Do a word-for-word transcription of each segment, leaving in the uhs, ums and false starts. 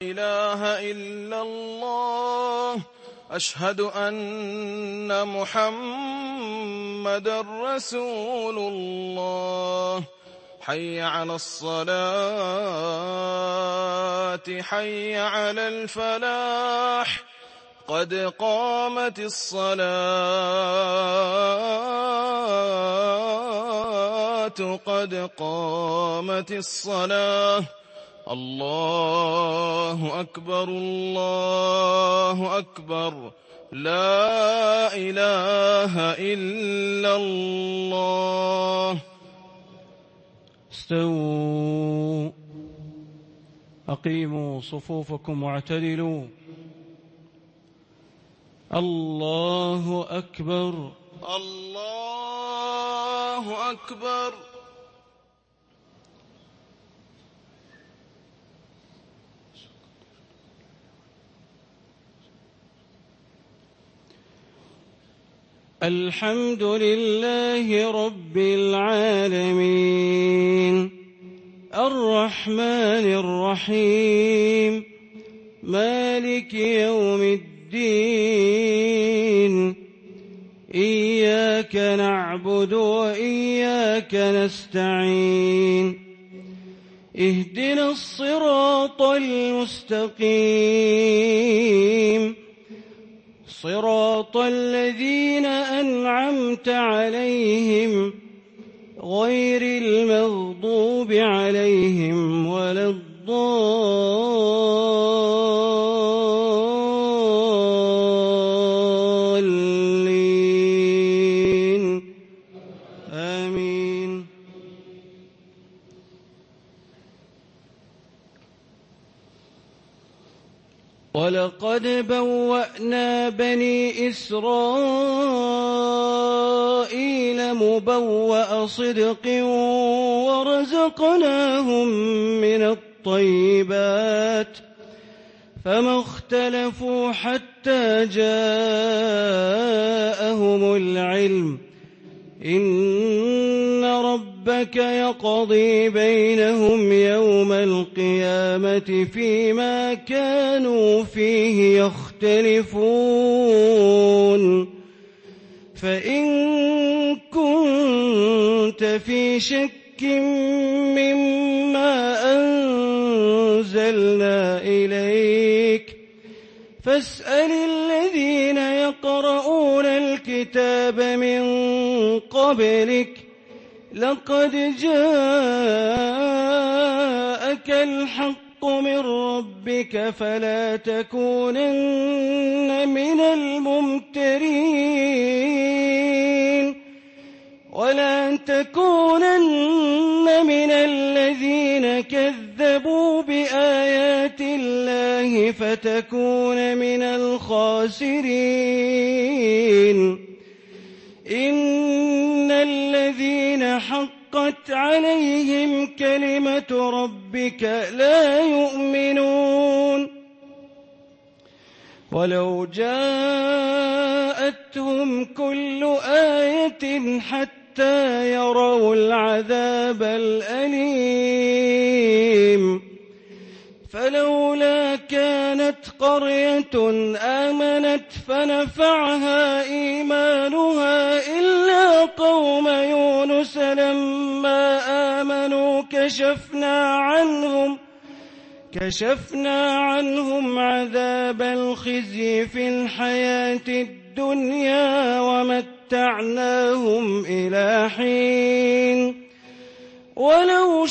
إله إلا الله أشهد أن محمدًا رسول الله حي على الصلاة حي على الفلاح قد قامت الصلاة قد قامت الصلاة الله أكبر الله أكبر لا إله إلا الله. استووا أقيموا صفوفكم واعتدلوا. الله أكبر الله أكبر. الحمد لله رب العالمين الرحمن الرحيم مالك يوم الدين إياك نعبد وإياك نستعين اهدنا الصراط المستقيم صراط الذين أنعمت عليهم غير المغضوب عليهم ولا الضالين آمين. ولقد بوأنا بني إسرائيل مبوأ صدق ورزقناهم من الطيبات فما اختلفوا حتى جاءهم العلم إن ربك يقضي بينهم يوم القيامة فيما كانوا فيه يختلفون. فإن كنت في شك مما أنزلنا إليك فاسأل الذين يقرؤون الكتاب من قبلك لقد جاءك الحق من ربك فلا تكونن من الممترين ولا تكونن من الذين كذبوا بآيات الله فتكون من الخاسرين. إن الذين حقت عليهم كلمة ربك لا يؤمنون ولو جاءتهم كل آية حتى يروا العذاب الأليم فلولا كانت قرية آمنت فنفعها إيمانها إلا قوم يونس لما آمنوا كشفنا عنهم كشفنا عنهم عذاب الخزي في الحياة الدنيا ومتعناهم إلى حين ولو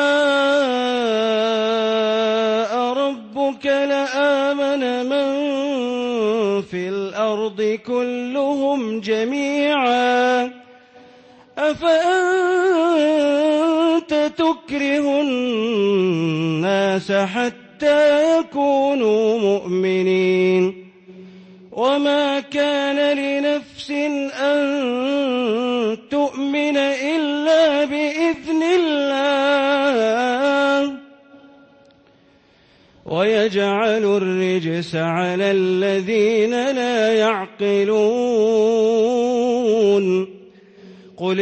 شاء ربك لآمن من في الأرض كلهم جميعا أفأنت تكره الناس حتى يكونوا مؤمنين وما كان لنفس أن تؤمن إلا بإذن الله ويجعل الرجس على الذين لا يعقلون. قل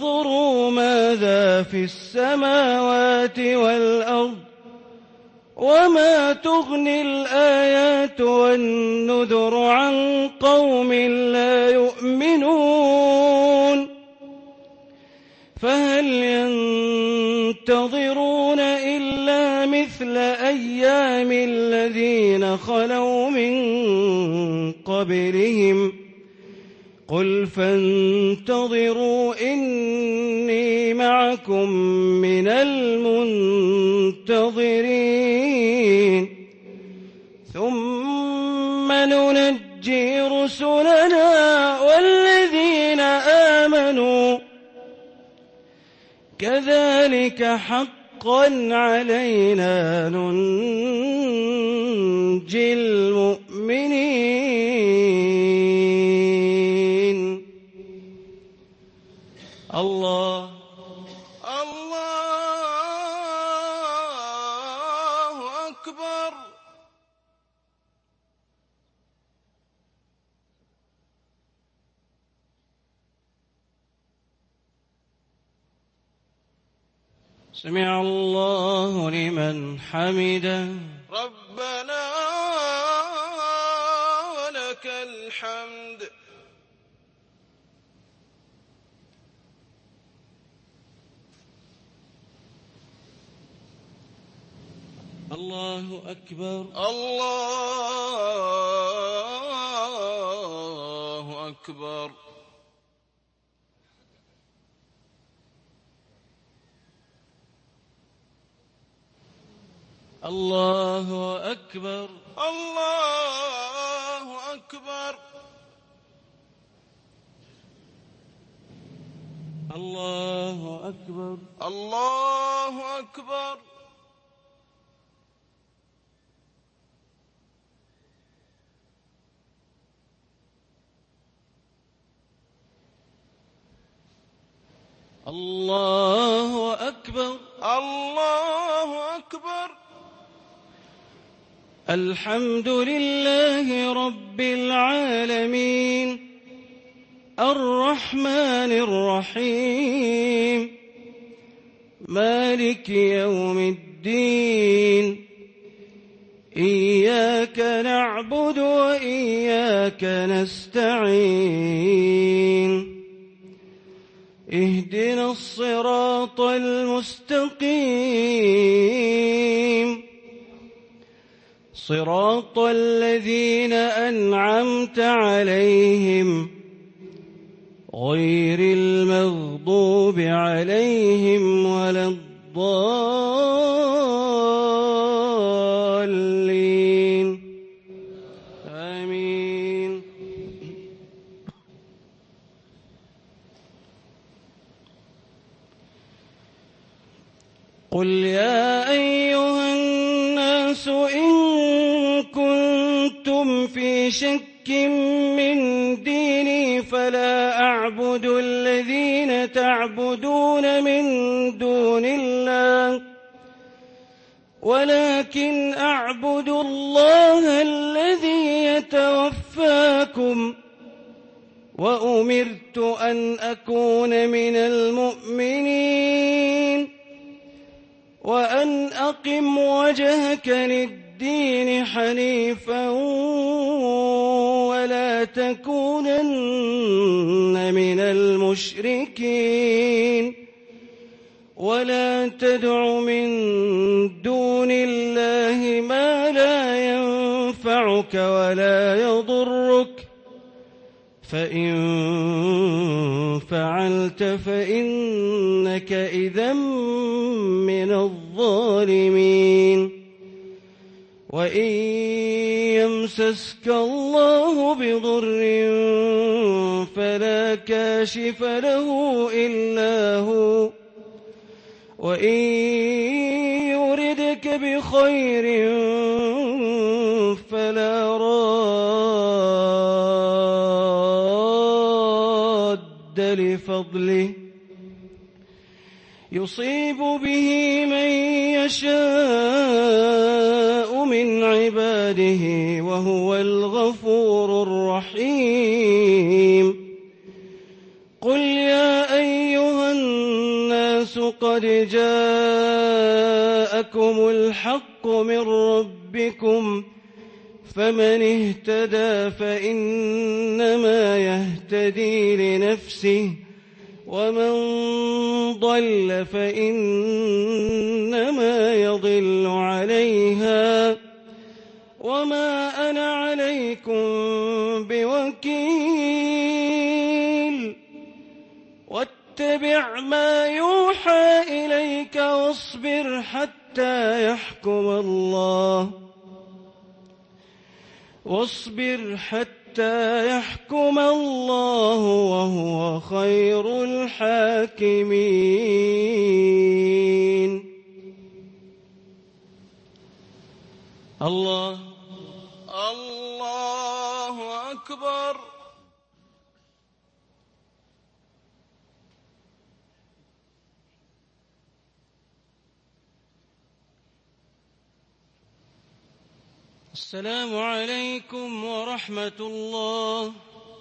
انظروا ماذا في السماوات والأرض وما تغني الآيات والنذر عن قوم لا يؤمنون فهل ينتظرون إلا مثل أيام الذين خلوا من قبلهم قل فانتظروا إني معكم من المنتظرين ثم ننجي رسلنا والذين آمنوا كذلك حقا علينا ننجي المؤمنين. الله الله أكبر. سمع الله لمن حمده ربنا ولك الحمد. الله أكبر. الله أكبر. الله أكبر. الله أكبر. الله أكبر. الله أكبر. الله أكبر. الله أكبر. الحمد لله رب العالمين الرحمن الرحيم مالك يوم الدين إياك نعبد وإياك نستعين اهدنا الصراط المستقيم صراط الذين أنعمت عليهم غير المغضوب عليهم ولا الضالين آمين. قل يا أيها الناس إن كنتم في شك من ديني فلا أعبد الذين تعبدون من دون الله ولكن أعبد الله الذي يتوفاكم وأمرت أن أكون من المؤمنين وأن أقم وجهك للدين حنيفا ولا تكونن من المشركين ولا تدع من دون الله ما لا ينفعك ولا يضرك فإن فعلت فإنك إذا من الظالمين وإن يمسسك الله بضر فلا كاشف له إلا هو وإن يردك بخير فلا راد لفضله يصيب به من يشاء من عباده وهو الغفور الرحيم. قل يا أيها الناس قد جاءكم الحق من ربكم فمن اهتدى فإنما يهتدي لنفسه ومن ضل فإنما يضل عليها وما أنا عليكم بوكيل واتبع ما يوحى إليك واصبر حتى يحكم الله واصبر حتى يحكم الله وهو خير الحاكمين. الله الله أكبر. السلام عليكم ورحمة الله.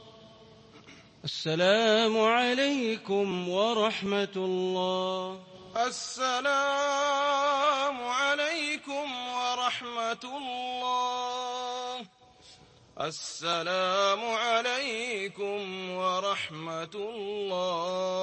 السلام عليكم ورحمة الله. السلام عليكم ورحمة الله. السلام عليكم ورحمة الله.